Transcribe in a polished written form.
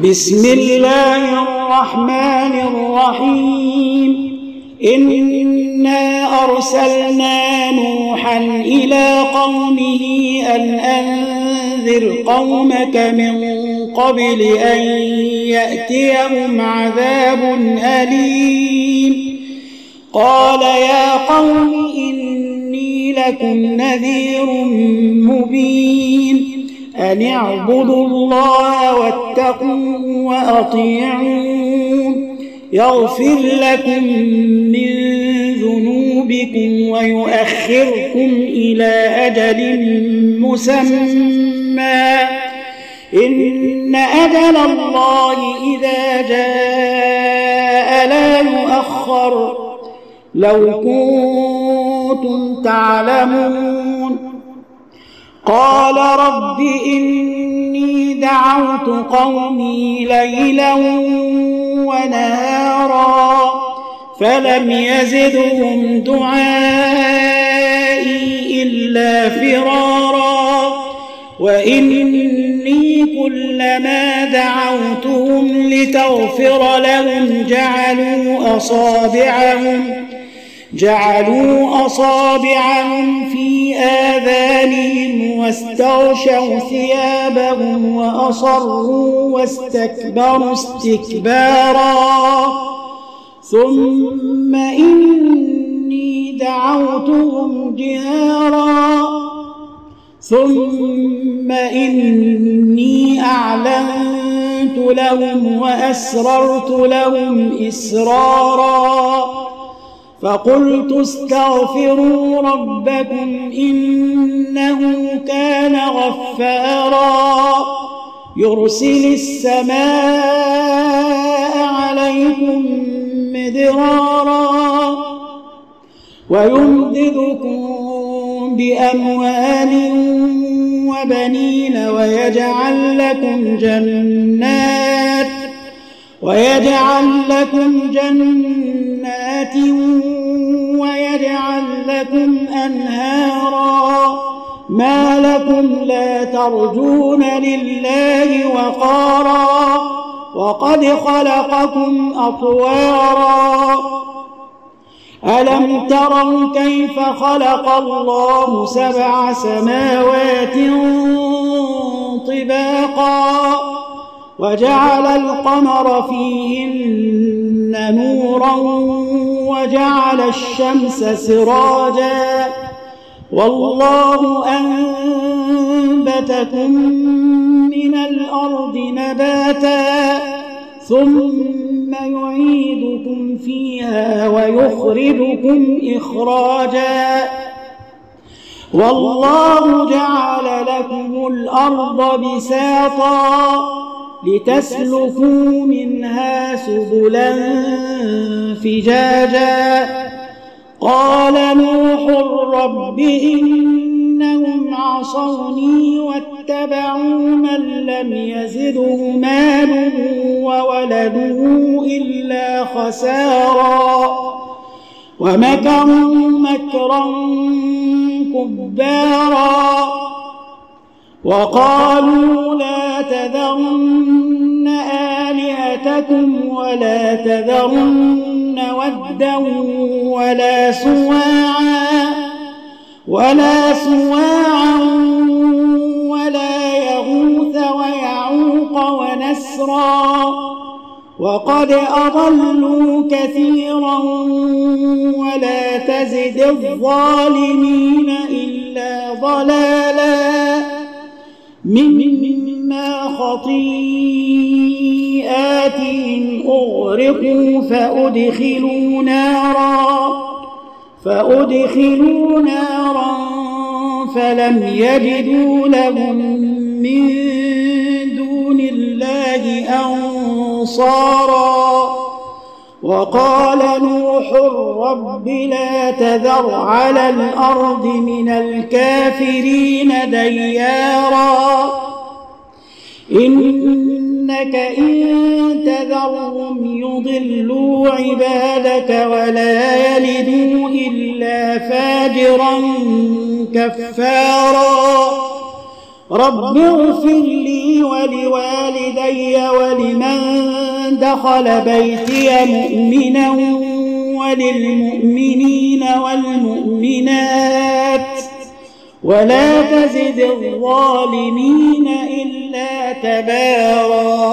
بسم الله الرحمن الرحيم إنا أرسلنا نوحا إلى قومه أن أنذر قومك من قبل أن يأتيهم عذاب أليم قال يا قوم إني لكم نذير مبين أن اعبدوا الله واتقوه وأطيعون يغفر لكم من ذنوبكم ويؤخركم إلى أجل مسمى إن أجل الله إذا جاء لا يؤخر لو كنتم تعلمون قال رب إني دعوت قومي ليلا ونهارا فلم يزدهم دعائي إلا فرارا وإني كلما دعوتهم لتغفر لهم جعلوا أصابعهم في آذانهم واستغشوا ثيابهم وأصروا واستكبروا استكبارا ثم إني دعوتهم جهارا ثم إني أعلنت لهم وأسررت لهم إسرارا فقلت استغفروا ربكم إنه كان غفارا يرسل السماء عليكم مدرارا ويمددكم بأموال وبنين ويجعل لكم جنات ويجعل لكم أنهارا ما لكم لا ترجون لله وقارا وقد خلقكم أطوارا ألم تروا كيف خلق الله 7 سماوات طباقا وجعل القمر فيهن نورا وجعل الشمس سراجا والله أنبتكم من الأرض نباتا ثم يعيدكم فيها ويخرجكم إخراجا والله جعل لكم الأرض بساطا لتسلكوا منها سبلا فجاجا قال نوح رب إنهم عصوني واتبعوا من لم يزده ماله وولده إلا خسارا ومكروا مكرا كبارا وقالوا لا تذرن آلهتكم ولا تذرن ودا ولا سواعا ولا يغوث ويعوق ونسرا وقد أضلوا كثيرا ولا تزد الظالمين إلا ضلالا مما خطيئاتهم أغرقوا فأدخلوا نارا فلم يجدوا لهم من دون الله أنصارا وقال نوح رب لا تذر على الأرض من الكافرين ديارا إنك إن تذرهم يضلوا عبادك ولا يلدوا إلا فاجرا كفارا رب اغفر لي ولوالدي ولمن دخل بيتي مؤمنا وللمؤمنين والمؤمنات ولا تزد الظالمين إلا تبارا